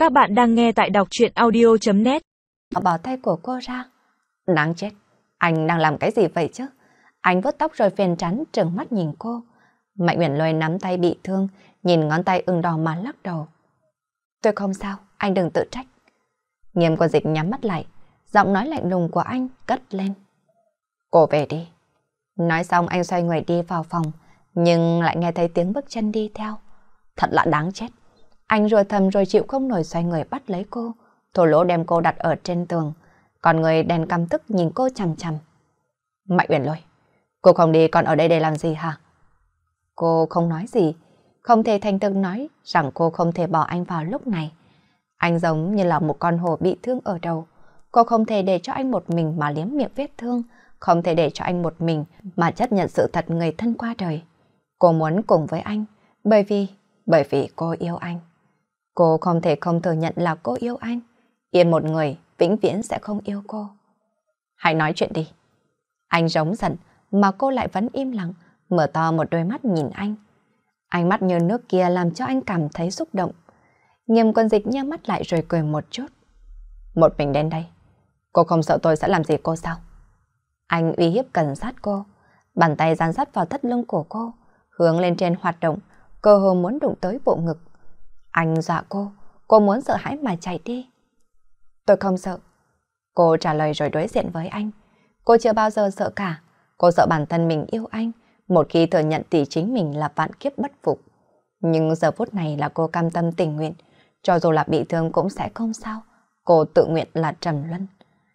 Các bạn đang nghe tại đọc truyện audio.net. Bỏ tay của cô ra. Đáng chết, anh đang làm cái gì vậy chứ? Anh vuốt tóc rồi phiền trán trừng mắt nhìn cô. Mạnh Uyển Lôi nắm tay bị thương, nhìn ngón tay ửng đỏ mà lắc đầu. Tôi không sao, anh đừng tự trách. Nghiêm Quân Dịch nhắm mắt lại, giọng nói lạnh lùng của anh cất lên. Cô về đi. Nói xong anh xoay người đi vào phòng, nhưng lại nghe thấy tiếng bước chân đi theo. Thật là đáng chết. Anh rùa thầm rồi chịu không nổi xoay người bắt lấy cô, thô lỗ đem cô đặt ở trên tường. Còn người đèn căm tức nhìn cô chằm chằm. Mạnh Uyển Lôi, cô không đi còn ở đây để làm gì hả? Cô không nói gì, không thể thành thực nói rằng cô không thể bỏ anh vào lúc này. Anh giống như là một con hổ bị thương ở đầu. Cô không thể để cho anh một mình mà liếm miệng vết thương, không thể để cho anh một mình mà chấp nhận sự thật người thân qua đời. Cô muốn cùng với anh, bởi vì cô yêu anh. Cô không thể không thừa nhận là cô yêu anh. Yên một người vĩnh viễn sẽ không yêu cô. Hãy nói chuyện đi. Anh giống giận mà cô lại vẫn im lặng, mở to một đôi mắt nhìn anh. Ánh mắt như nước kia làm cho anh cảm thấy xúc động. Nghiêm Quân Dịch nheo mắt lại rồi cười một chút. Một mình đến đây, cô không sợ tôi sẽ làm gì cô sao? Anh uy hiếp gần sát cô, bàn tay dán sát vào thắt lưng của cô, hướng lên trên hoạt động, cơ hồ muốn đụng tới bộ ngực. Anh dọa cô muốn sợ hãi mà chạy đi. Tôi không sợ. Cô trả lời rồi đối diện với anh. Cô chưa bao giờ sợ cả. Cô sợ bản thân mình yêu anh, một khi thừa nhận thì chính mình là vạn kiếp bất phục. Nhưng giờ phút này là cô cam tâm tình nguyện, cho dù là bị thương cũng sẽ không sao. Cô tự nguyện là trầm luân.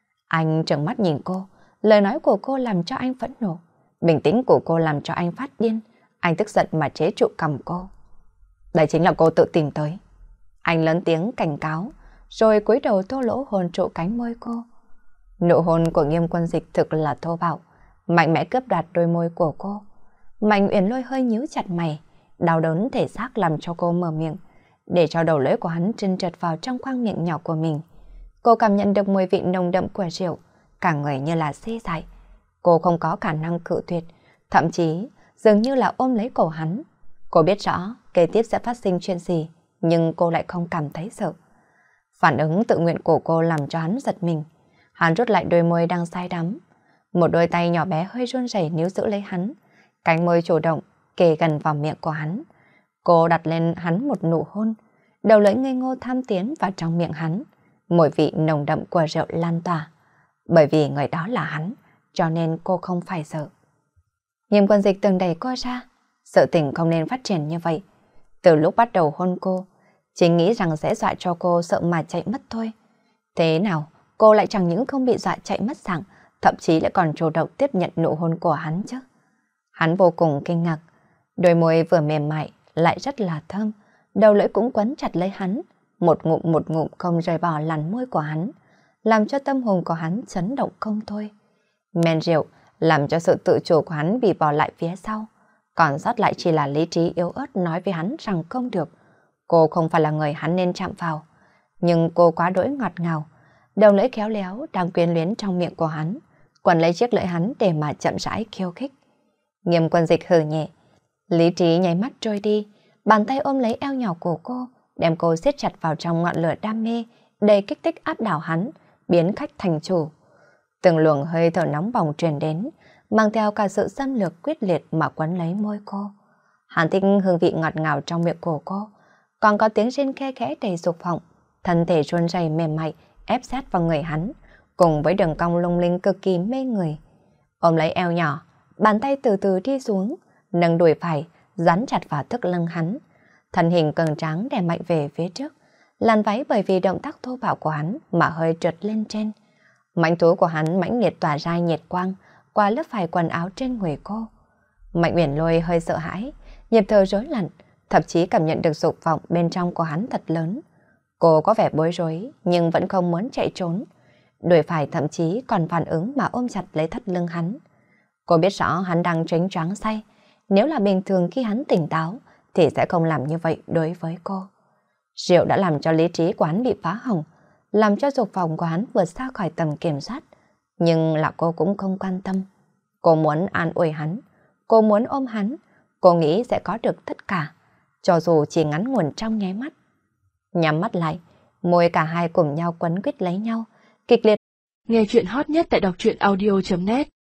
Anh trợn mắt nhìn cô, lời nói của cô làm cho anh phẫn nộ, bình tĩnh của cô làm cho anh phát điên. Anh tức giận mà chế trụ cằm cô. Đây chính là cô tự tìm tới. Anh lớn tiếng cảnh cáo, rồi cúi đầu thô lỗ hôn trụ cánh môi cô. Nụ hôn của Nghiêm Quân Dịch thực là thô bạo, mạnh mẽ cướp đoạt đôi môi của cô. Mạnh Uyển Lôi hơi nhíu chặt mày, đau đớn thể xác làm cho cô mở miệng, để cho đầu lưỡi của hắn trơn trượt vào trong khoang miệng nhỏ của mình. Cô cảm nhận được mùi vị nồng đậm của rượu, cả người như là xê dại. Cô không có khả năng cự tuyệt, thậm chí dường như là ôm lấy cổ hắn. Cô biết rõ kế tiếp sẽ phát sinh chuyện gì, nhưng cô lại không cảm thấy sợ. Phản ứng tự nguyện của cô làm cho hắn giật mình. Hắn rút lại đôi môi đang say đắm. Một đôi tay nhỏ bé hơi run rẩy níu giữ lấy hắn. Cánh môi chủ động kề gần vào miệng của hắn. Cô đặt lên hắn một nụ hôn. Đầu lưỡi ngây ngô tham tiến vào trong miệng hắn. Mùi vị nồng đậm của rượu lan tỏa. Bởi vì người đó là hắn, cho nên cô không phải sợ. Nghiêm Quân Dịch từng đẩy cô ra. Sự tình không nên phát triển như vậy. Từ lúc bắt đầu hôn cô, chỉ nghĩ rằng sẽ dọa cho cô sợ mà chạy mất thôi. Thế nào, cô lại chẳng những không bị dọa chạy mất dạng, thậm chí lại còn chủ động tiếp nhận nụ hôn của hắn chứ. Hắn vô cùng kinh ngạc, đôi môi vừa mềm mại lại rất là thơm, đầu lưỡi cũng quấn chặt lấy hắn, một ngụm không rời bỏ làn môi của hắn, làm cho tâm hồn của hắn chấn động không thôi. Men rượu làm cho sự tự chủ của hắn bị bỏ lại phía sau, còn sót lại chỉ là lý trí yếu ớt nói với hắn rằng không được. Cô không phải là người hắn nên chạm vào, nhưng cô quá đỗi ngọt ngào, đầu lưỡi khéo léo đang quyến luyến trong miệng của hắn, quấn lấy chiếc lưỡi hắn để mà chậm rãi khiêu khích. Nghiêm Quân Dịch hừ nhẹ, lý trí nháy mắt trôi đi, bàn tay ôm lấy eo nhỏ của cô, đem cô siết chặt vào trong ngọn lửa đam mê, đầy kích thích áp đảo hắn, biến khách thành chủ. Từng luồng hơi thở nóng bỏng truyền đến, mang theo cả sự xâm lược quyết liệt mà quấn lấy môi cô. Hắn thích hương vị ngọt ngào trong miệng của cô, còn có tiếng rên khe khẽ đầy dục vọng, thân thể run rẩy mềm mại ép sát vào người hắn, cùng với đường cong lung linh cực kỳ mê người. Ôm lấy eo nhỏ, bàn tay từ từ đi xuống, nâng đùi phải dán chặt vào thắt lưng hắn, thân hình cường tráng đè mạnh về phía trước, làn váy bởi vì động tác thô bạo của hắn mà hơi trượt lên trên. Mãnh thú của hắn mãnh liệt tỏa ra nhiệt quang qua lớp vải quần áo trên người cô. Mạnh Uyển Lôi hơi sợ hãi, nhịp thở rối loạn, thậm chí cảm nhận được dục vọng bên trong của hắn thật lớn. Cô có vẻ bối rối nhưng vẫn không muốn chạy trốn. Đùi phải thậm chí còn phản ứng mà ôm chặt lấy thắt lưng hắn. Cô biết rõ hắn đang choáng choáng say. Nếu là bình thường khi hắn tỉnh táo thì sẽ không làm như vậy đối với cô. Rượu đã làm cho lý trí của hắn bị phá hỏng, làm cho dục vọng của hắn vượt xa khỏi tầm kiểm soát. Nhưng là cô cũng không quan tâm. Cô muốn an ủi hắn, cô muốn ôm hắn, cô nghĩ sẽ có được tất cả, cho dù chỉ ngắn ngủn trong nháy mắt. Nhắm mắt lại, Môi cả hai cùng nhau quấn quýt lấy nhau, kịch liệt. Nghe chuyện hot nhất tại đọc truyện audio.net